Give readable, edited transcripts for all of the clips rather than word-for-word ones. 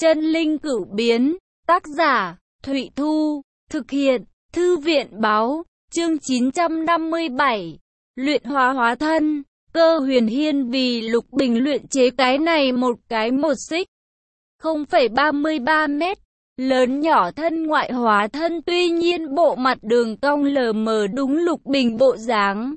Chân linh cửu biến, tác giả, Thụy Thu, thực hiện, Thư viện báo, chương 957, luyện hóa hóa thân, Cơ Huyền Hiên vì Lục Bình luyện chế cái này một cái một xích, 0,33 mét, lớn nhỏ thân ngoại hóa thân tuy nhiên bộ mặt đường cong lờ mờ đúng Lục Bình bộ dáng.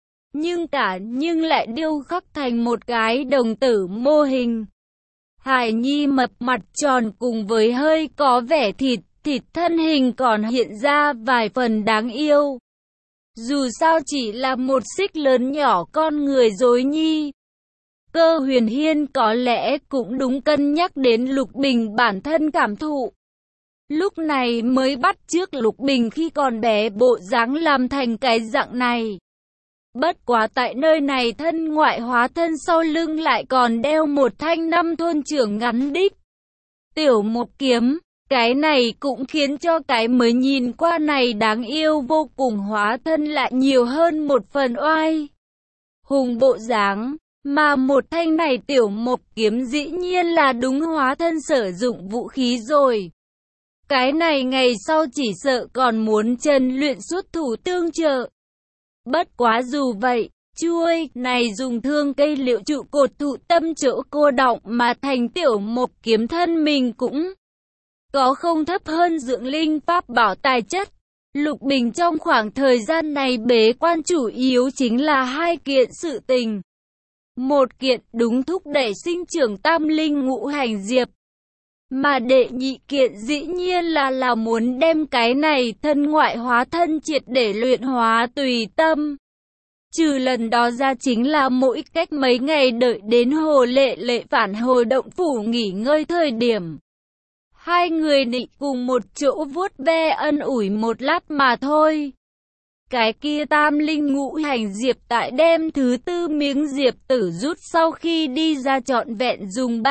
Nhưng lại điêu khắc thành một cái đồng tử mô hình. Hải nhi mập mặt tròn cùng với hơi có vẻ thịt thân hình còn hiện ra vài phần đáng yêu. Dù sao chỉ là một xích lớn nhỏ con người dối nhi. Cơ Huyền Hiên có lẽ cũng đúng cân nhắc đến Lục Bình bản thân cảm thụ. Lúc này mới bắt chước Lục Bình khi còn bé bộ dáng làm thành cái dạng này. Bất quá tại nơi này thân ngoại hóa thân sau lưng lại còn đeo một thanh năm thôn trưởng ngắn đích. Tiểu một kiếm, cái này cũng khiến cho cái mới nhìn qua này đáng yêu vô cùng hóa thân lại nhiều hơn một phần oai hùng bộ dáng. Mà một thanh này tiểu một kiếm dĩ nhiên là đúng hóa thân sử dụng vũ khí rồi. Cái này ngày sau chỉ sợ còn muốn chân luyện xuất thủ tương trợ. Bất quá dù vậy, chuôi này dùng thương cây liệu trụ cột thụ tâm chỗ cô đọng mà thành tiểu một kiếm thân mình cũng có không thấp hơn dưỡng linh pháp bảo tài chất. Lục Bình trong khoảng thời gian này bế quan chủ yếu chính là hai kiện sự tình. Một kiện đúng thúc đẩy sinh trưởng tam linh ngũ hành diệp. Mà đệ nhị kiện dĩ nhiên là muốn đem cái này thân ngoại hóa thân triệt để luyện hóa tùy tâm. Trừ lần đó ra chính là mỗi cách mấy ngày đợi đến Hồ Lệ phản hồi động phủ nghỉ ngơi thời điểm. Hai người định cùng một chỗ vuốt ve ân ủi một lát mà thôi. Cái kia tam linh ngũ hành diệp tại đem thứ tư miếng diệp tử rút sau khi đi ra trọn vẹn dùng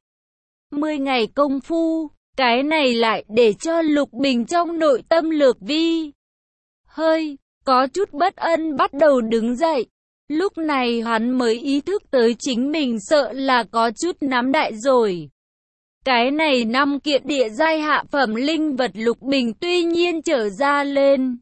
30 ngày công phu, cái này lại để cho Lục Bình trong nội tâm lược vi. Hơi, có chút bất ân bắt đầu đứng dậy. Lúc này hắn mới ý thức tới chính mình sợ là có chút nắm đại rồi. Cái này 5 kiện địa giai hạ phẩm linh vật Lục Bình tuy nhiên trở ra lên.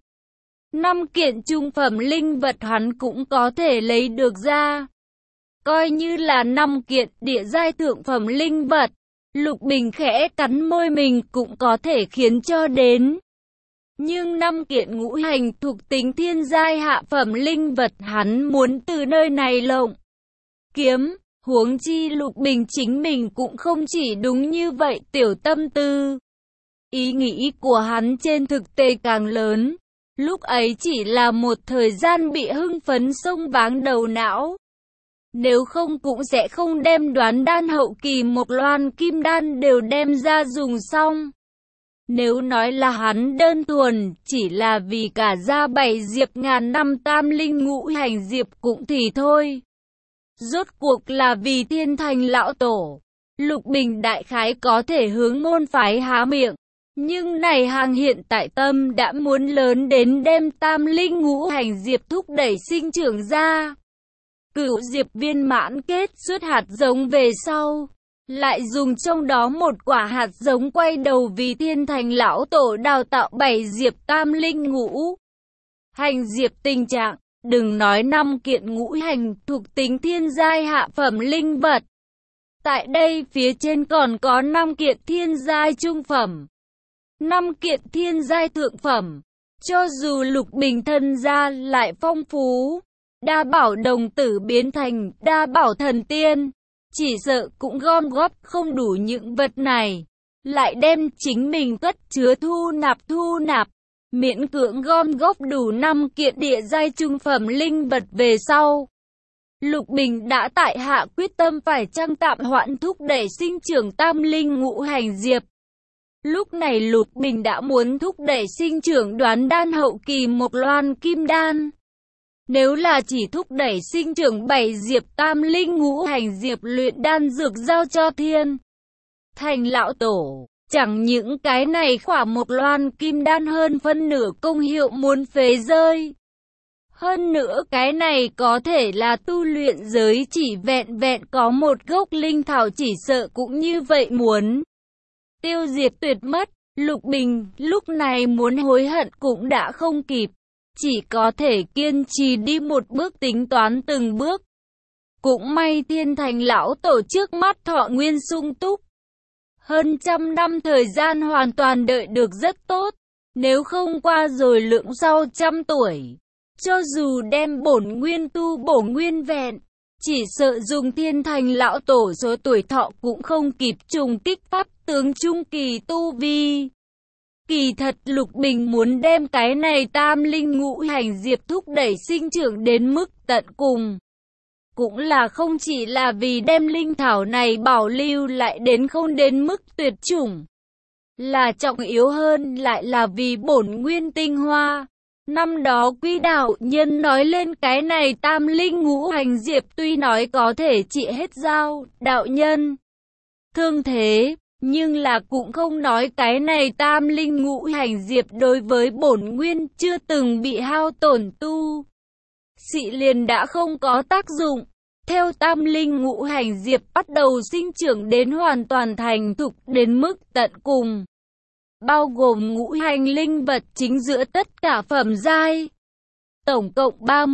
5 kiện trung phẩm linh vật hắn cũng có thể lấy được ra. Coi như là 5 kiện địa giai thượng phẩm linh vật, Lục Bình khẽ cắn môi mình cũng có thể khiến cho đến. Nhưng 5 kiện ngũ hành thuộc tính thiên giai hạ phẩm linh vật hắn muốn từ nơi này lộng kiếm, huống chi Lục Bình chính mình cũng không chỉ đúng như vậy tiểu tâm tư. Ý nghĩ của hắn trên thực tế càng lớn, lúc ấy chỉ là một thời gian bị hưng phấn xông váng đầu não. Nếu không cũng sẽ không đem đoán đan hậu kỳ một loan kim đan đều đem ra dùng xong. Nếu nói là hắn đơn thuần, chỉ là vì cả gia 7 diệp ngàn năm tam linh ngũ hành diệp cũng thì thôi. Rốt cuộc là vì thiên thành lão tổ, Lục Bình đại khái có thể hướng môn phái há miệng. Nhưng này hàng hiện tại tâm đã muốn lớn đến đem tam linh ngũ hành diệp thúc đẩy sinh trưởng ra. Cửu diệp viên mãn kết xuất hạt giống về sau. Lại dùng trong đó một quả hạt giống quay đầu vì thiên thành lão tổ đào tạo 7 diệp tam linh ngũ hành diệp tình trạng. Đừng nói 5 kiện ngũ hành thuộc tính thiên giai hạ phẩm linh vật. Tại đây phía trên còn có 5 kiện thiên giai trung phẩm, 5 kiện thiên giai thượng phẩm. Cho dù Lục Bình thân gia lại phong phú, đa bảo đồng tử biến thành đa bảo thần tiên, chỉ sợ cũng gom góp không đủ những vật này. Lại đem chính mình cất chứa thu nạp, miễn cưỡng gom góp đủ 5 kiện địa giai trung phẩm linh vật về sau. Lục Bình đã tại hạ quyết tâm phải trang tạm hoãn thúc đẩy sinh trưởng tam linh ngũ hành diệp. Lúc này Lục Bình đã muốn thúc đẩy sinh trưởng đoán đan hậu kỳ một loan kim đan. Nếu là chỉ thúc đẩy sinh trưởng 7 diệp tam linh ngũ hành diệp luyện đan dược giao cho thiên thành lão tổ, chẳng những cái này khoảng một loan kim đan hơn phân nửa công hiệu muốn phế rơi. Hơn nữa cái này có thể là tu luyện giới chỉ vẹn có một gốc linh thảo chỉ sợ cũng như vậy muốn tiêu diệt tuyệt mất. Lục Bình lúc này muốn hối hận cũng đã không kịp, chỉ có thể kiên trì đi một bước tính toán từng bước. Cũng may Thiên Thành lão tổ trước mắt thọ nguyên sung túc, hơn trăm năm thời gian hoàn toàn đợi được rất tốt, nếu không qua rồi lượng sau trăm tuổi, cho dù đem bổn nguyên tu bổ nguyên vẹn, chỉ sợ dùng Thiên Thành lão tổ số tuổi thọ cũng không kịp trùng kích pháp tướng trung kỳ tu vi. Kỳ thật Lục Bình muốn đem cái này tam linh ngũ hành diệp thúc đẩy sinh trưởng đến mức tận cùng. Cũng là không chỉ là vì đem linh thảo này bảo lưu lại đến không đến mức tuyệt chủng. Là trọng yếu hơn lại là vì bổn nguyên tinh hoa. Năm đó Quý đạo nhân nói lên cái này tam linh ngũ hành diệp tuy nói có thể trị hết dao, đạo nhân thương thế, nhưng là cũng không nói cái này tam linh ngũ hành diệp đối với bổn nguyên chưa từng bị hao tổn tu sĩ liền đã không có tác dụng. Theo tam linh ngũ hành diệp bắt đầu sinh trưởng đến hoàn toàn thành thục đến mức tận cùng, bao gồm ngũ hành linh vật chính giữa tất cả phẩm giai, tổng cộng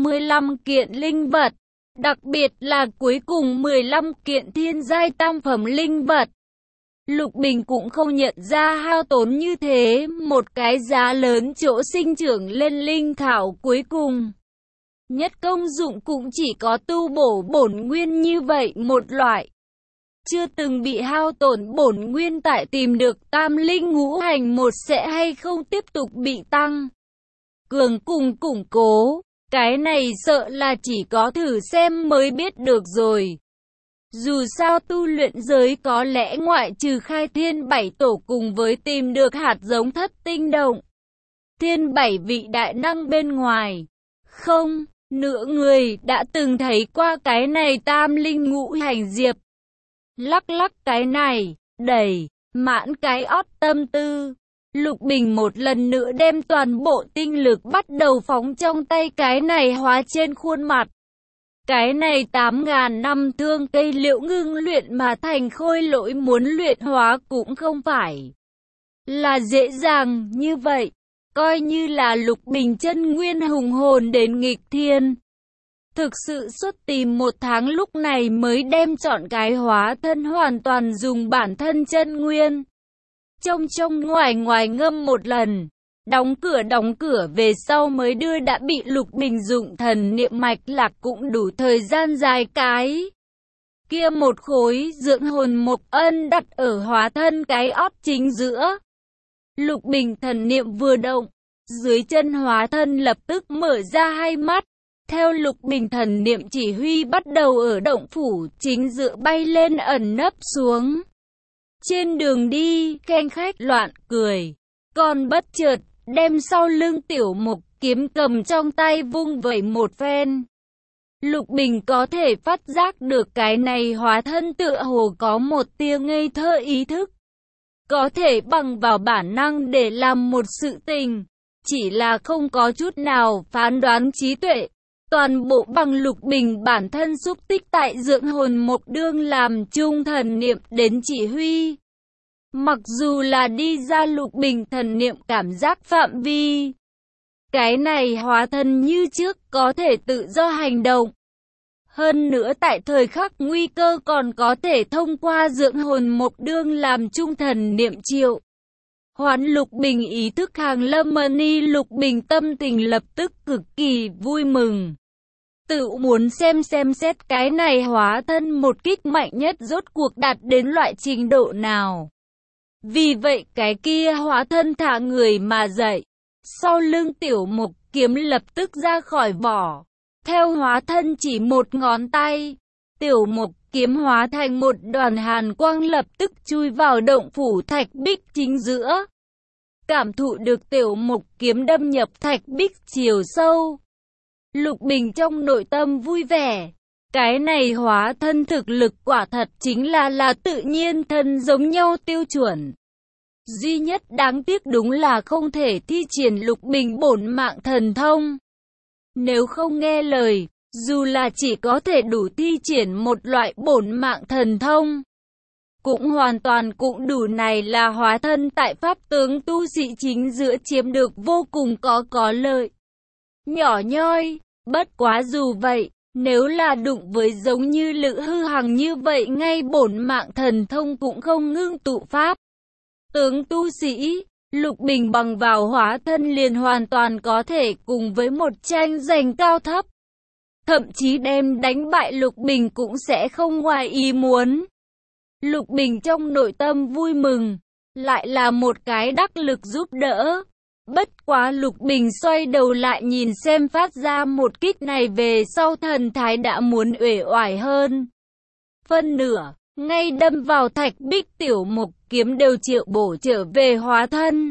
35 kiện linh vật, đặc biệt là cuối cùng 15 kiện thiên giai tam phẩm linh vật. Lục Bình cũng không nhận ra hao tốn như thế một cái giá lớn chỗ sinh trưởng lên linh thảo cuối cùng. Nhất công dụng cũng chỉ có tu bổ bổn nguyên như vậy một loại. Chưa từng bị hao tổn bổn nguyên tại tìm được tam linh ngũ hành một sẽ hay không tiếp tục bị tăng cường cùng củng cố. Cái này sợ là chỉ có thử xem mới biết được rồi. Dù sao tu luyện giới có lẽ ngoại trừ khai thiên bảy tổ cùng với tìm được hạt giống thất tinh động, thiên bảy vị đại năng bên ngoài, không nửa người đã từng thấy qua cái này tam linh ngũ hành diệp. Lắc lắc cái này, đầy, mãn cái ót tâm tư. Lục Bình một lần nữa đem toàn bộ tinh lực bắt đầu phóng trong tay cái này hóa trên khuôn mặt. Cái này 8.000 năm thương cây liệu ngưng luyện mà thành khôi lỗi muốn luyện hóa cũng không phải là dễ dàng như vậy. Coi như là Lục Bình chân nguyên hùng hồn đến nghịch thiên. Thực sự suốt tìm 1 tháng lúc này mới đem chọn cái hóa thân hoàn toàn dùng bản thân chân nguyên. Trong ngoài ngâm một lần. Đóng cửa về sau mới đưa đã bị Lục Bình dụng thần niệm mạch lạc cũng đủ thời gian dài cái. Kia một khối dưỡng hồn mộc ân đặt ở hóa thân cái ót chính giữa. Lục Bình thần niệm vừa động, dưới chân hóa thân lập tức mở ra hai mắt. Theo Lục Bình thần niệm chỉ huy bắt đầu ở động phủ chính giữa bay lên ẩn nấp xuống. Trên đường đi, khen khách loạn cười, còn bất chợt đem sau lưng tiểu mục kiếm cầm trong tay vung vẩy một phen. Lục Bình có thể phát giác được cái này hóa thân tựa hồ có một tia ngây thơ ý thức. Có thể bằng vào bản năng để làm một sự tình, chỉ là không có chút nào phán đoán trí tuệ. Toàn bộ bằng Lục Bình bản thân xúc tích tại dưỡng hồn mộc đương làm chung thần niệm đến chỉ huy. Mặc dù là đi ra Lục Bình thần niệm cảm giác phạm vi, cái này hóa thân như trước có thể tự do hành động. Hơn nữa tại thời khắc nguy cơ còn có thể thông qua dưỡng hồn mộc đương làm chung thần niệm triệu hoán Lục Bình ý thức hàng lâm mani. Lục Bình tâm tình lập tức cực kỳ vui mừng. Tự muốn xem xét cái này hóa thân một kích mạnh nhất rốt cuộc đạt đến loại trình độ nào. Vì vậy cái kia hóa thân thả người mà dậy. Sau lưng tiểu mục kiếm lập tức ra khỏi vỏ. Theo hóa thân chỉ một ngón tay, tiểu mục kiếm hóa thành một đoàn hàn quang lập tức chui vào động phủ thạch bích chính giữa. Cảm thụ được tiểu mục kiếm đâm nhập thạch bích chiều sâu, Lục Bình trong nội tâm vui vẻ. Cái này hóa thân thực lực quả thật chính là tự nhiên thân giống nhau tiêu chuẩn. Duy nhất đáng tiếc đúng là không thể thi triển Lục Bình bổn mạng thần thông. Nếu không nghe lời, dù là chỉ có thể đủ thi triển một loại bổn mạng thần thông, cũng hoàn toàn cũng đủ, này là hóa thân tại pháp tướng tu sĩ chính giữa chiếm được vô cùng có lợi. Nhỏ nhoi, bất quá dù vậy, nếu là đụng với giống như Lữ Hư Hằng như vậy, ngay bổn mạng thần thông cũng không ngưng tụ pháp tướng tu sĩ, Lục Bình bằng vào hóa thân liền hoàn toàn có thể cùng với một tranh giành cao thấp. Thậm chí đem đánh bại Lục Bình cũng sẽ không ngoài ý muốn. Lục Bình trong nội tâm vui mừng, lại là một cái đắc lực giúp đỡ. Bất quá Lục Bình xoay đầu lại nhìn xem phát ra một kích này về sau thần thái đã muốn uể oải hơn. Phân nửa, ngay đâm vào thạch bích tiểu mục kiếm đều triệu bổ trở về hóa thân.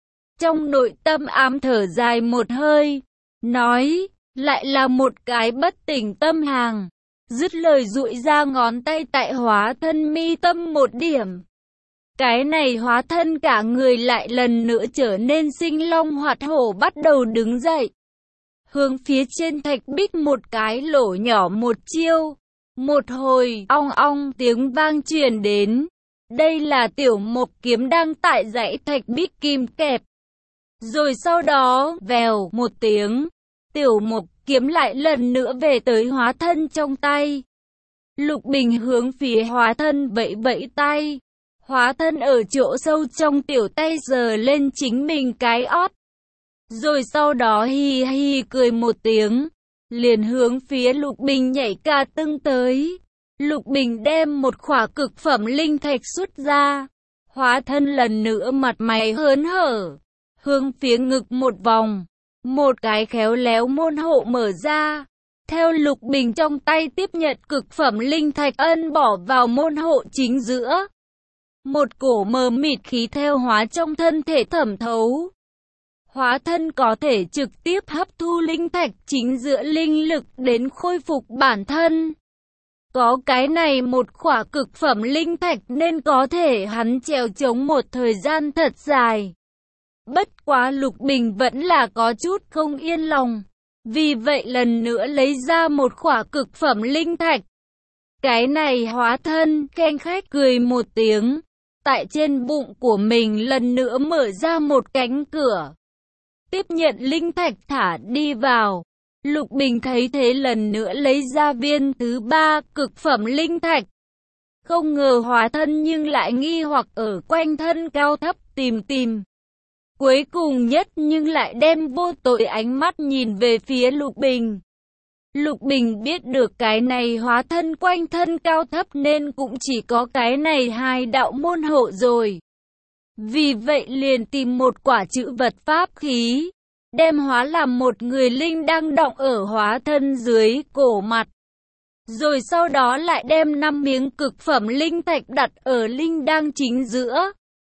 Trong nội tâm ám thở dài một hơi, nói, lại là một cái bất tỉnh tâm hàng. Dứt lời duỗi ra ngón tay tại hóa thân mi tâm một điểm. Cái này hóa thân cả người lại lần nữa trở nên sinh long hoạt hổ, bắt đầu đứng dậy. Hướng phía trên thạch bích một cái lỗ nhỏ một chiêu. Một hồi ong ong tiếng vang truyền đến. Đây là tiểu mộc kiếm đang tại dãy thạch bích kim kẹp. Rồi sau đó vèo một tiếng, tiểu mộc kiếm lại lần nữa về tới hóa thân trong tay. Lục Bình hướng phía hóa thân vẫy vẫy tay. Hóa thân ở chỗ sâu trong tiểu tay giơ lên chính mình cái ót. Rồi sau đó hi hi cười một tiếng, liền hướng phía Lục Bình nhảy ca tưng tới. Lục Bình đem một khỏa cực phẩm linh thạch xuất ra. Hóa thân lần nữa mặt mày hớn hở, hướng phía ngực một vòng. Một cái khéo léo môn hộ mở ra. Theo Lục Bình trong tay tiếp nhận cực phẩm linh thạch ân bỏ vào môn hộ chính giữa. Một cổ mờ mịt khí theo hóa trong thân thể thẩm thấu. Hóa thân có thể trực tiếp hấp thu linh thạch chính giữa linh lực đến khôi phục bản thân. Có cái này một khỏa cực phẩm linh thạch nên có thể hắn trèo chống một thời gian thật dài. Bất quá Lục Bình vẫn là có chút không yên lòng. Vì vậy lần nữa lấy ra một khỏa cực phẩm linh thạch. Cái này hóa thân khen khách cười một tiếng. Tại trên bụng của mình lần nữa mở ra một cánh cửa. Tiếp nhận linh thạch thả đi vào. Lục Bình thấy thế lần nữa lấy ra viên thứ 3 cực phẩm linh thạch. Không ngờ hóa thân nhưng lại nghi hoặc ở quanh thân cao thấp tìm. Cuối cùng nhất nhưng lại đem vô tội ánh mắt nhìn về phía Lục Bình. Lục Bình biết được cái này hóa thân quanh thân cao thấp nên cũng chỉ có cái này 2 đạo môn hộ rồi. Vì vậy liền tìm một quả chữ vật pháp khí, đem hóa làm một người linh đang đọng ở hóa thân dưới cổ mặt. Rồi sau đó lại đem 5 miếng cực phẩm linh thạch đặt ở linh đang chính giữa.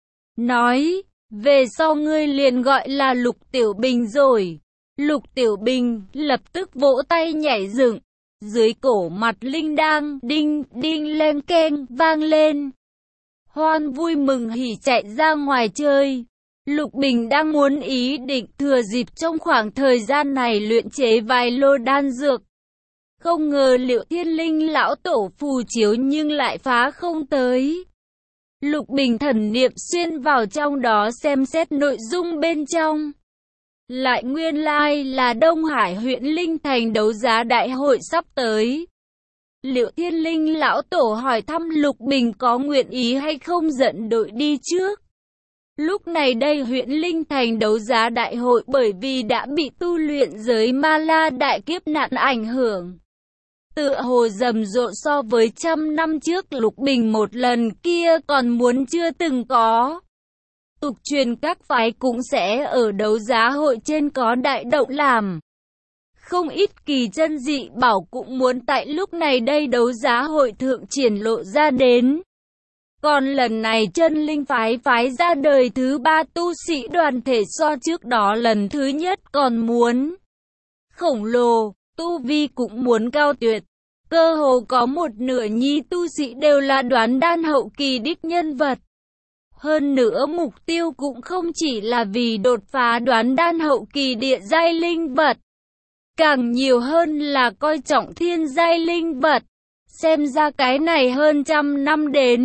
Nói, về sau ngươi liền gọi là Lục Tiểu Bình rồi. Lục Tiểu Bình lập tức vỗ tay nhảy dựng. Dưới cổ mặt linh đang đinh đinh len keng vang lên. Hoan vui mừng hỉ chạy ra ngoài chơi. Lục Bình đang muốn ý định thừa dịp trong khoảng thời gian này luyện chế vài lô đan dược. Không ngờ Liệu Thiên Linh lão tổ phù chiếu nhưng lại phá không tới. Lục Bình thần niệm xuyên vào trong đó xem xét nội dung bên trong. Lại nguyên lai là Đông Hải huyện Linh Thành đấu giá đại hội sắp tới. Liệu Thiên Linh lão tổ hỏi thăm Lục Bình có nguyện ý hay không dẫn đội đi trước. Lúc này đây huyện Linh Thành đấu giá đại hội bởi vì đã bị tu luyện giới Ma La đại kiếp nạn ảnh hưởng. Tựa hồ rầm rộ so với 100 năm trước Lục Bình một lần kia còn muốn chưa từng có. Tục truyền các phái cũng sẽ ở đấu giá hội trên có đại động làm. Không ít kỳ chân dị bảo cũng muốn tại lúc này đây đấu giá hội thượng triển lộ ra đến. Còn lần này chân linh phái phái ra đời thứ 3 tu sĩ đoàn thể so trước đó lần thứ nhất còn muốn khổng lồ, tu vi cũng muốn cao tuyệt. Cơ hồ có một nửa nhi tu sĩ đều là đoán đan hậu kỳ đích nhân vật. Hơn nữa mục tiêu cũng không chỉ là vì đột phá đoán đan hậu kỳ địa giai linh vật. Càng nhiều hơn là coi trọng thiên giai linh vật. Xem ra cái này hơn 100 năm đến,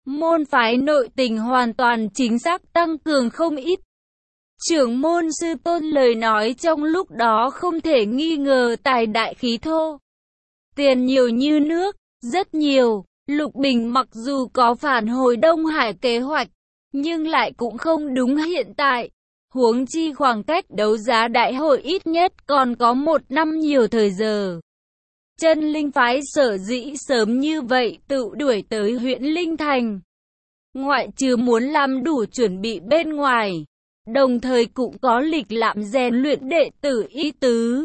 Môn phái nội tình hoàn toàn chính xác tăng cường không ít. Trưởng môn sư Tôn lời nói trong lúc đó không thể nghi ngờ tài đại khí thô. Tiền nhiều như nước, rất nhiều. Lục Bình mặc dù có phản hồi Đông Hải kế hoạch, nhưng lại cũng không đúng hiện tại. Huống chi khoảng cách đấu giá đại hội ít nhất còn có 1 năm nhiều thời giờ. Chân linh phái sở dĩ sớm như vậy tự đuổi tới huyện Linh Thành. Ngoại trừ muốn làm đủ chuẩn bị bên ngoài, đồng thời cũng có lịch lãm rèn luyện đệ tử ý tứ.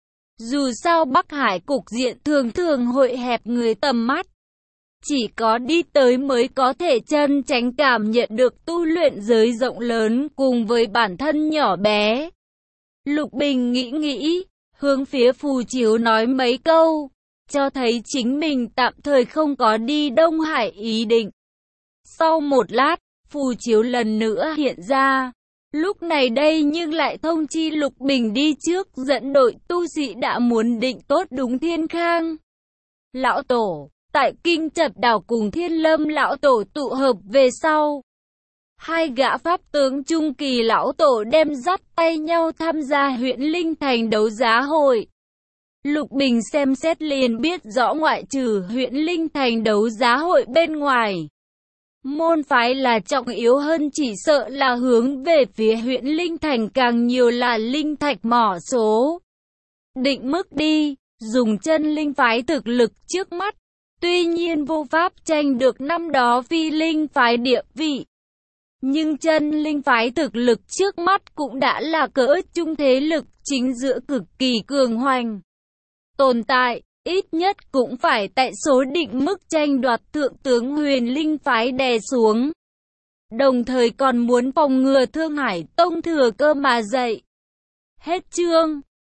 Dù sao Bắc Hải cục diện thường thường hội hẹp người tầm mắt. Chỉ có đi tới mới có thể chân chánh cảm nhận được tu luyện giới rộng lớn cùng với bản thân nhỏ bé. Lục Bình nghĩ, hướng phía Phù Chiếu nói mấy câu, cho thấy chính mình tạm thời không có đi Đông Hải ý định. Sau một lát, Phù Chiếu lần nữa hiện ra. Lúc này đây nhưng lại thông chi Lục Bình đi trước dẫn đội tu sĩ đã muốn định tốt đúng Thiên Khang. Lão Tổ, tại Kinh Chập Đảo cùng Thiên Lâm Lão Tổ tụ hợp về sau. Hai gã pháp tướng trung kỳ Lão Tổ đem dắt tay nhau tham gia huyện Linh Thành đấu giá hội. Lục Bình xem xét liền biết rõ ngoại trừ huyện Linh Thành đấu giá hội bên ngoài. Môn phái là trọng yếu hơn chỉ sợ là hướng về phía huyện Linh Thành càng nhiều là linh thạch mỏ số. Định mức đi, dùng chân linh phái thực lực trước mắt, tuy nhiên vô pháp tranh được năm đó phi linh phái địa vị. Nhưng chân linh phái thực lực trước mắt cũng đã là cỡ trung thế lực chính giữa cực kỳ cường hoành. Tồn tại, ít nhất cũng phải tại số định mức tranh đoạt thượng tướng huyền linh phái đè xuống. Đồng thời còn muốn phòng ngừa Thương Hải Tông thừa cơ mà dậy. Hết chương.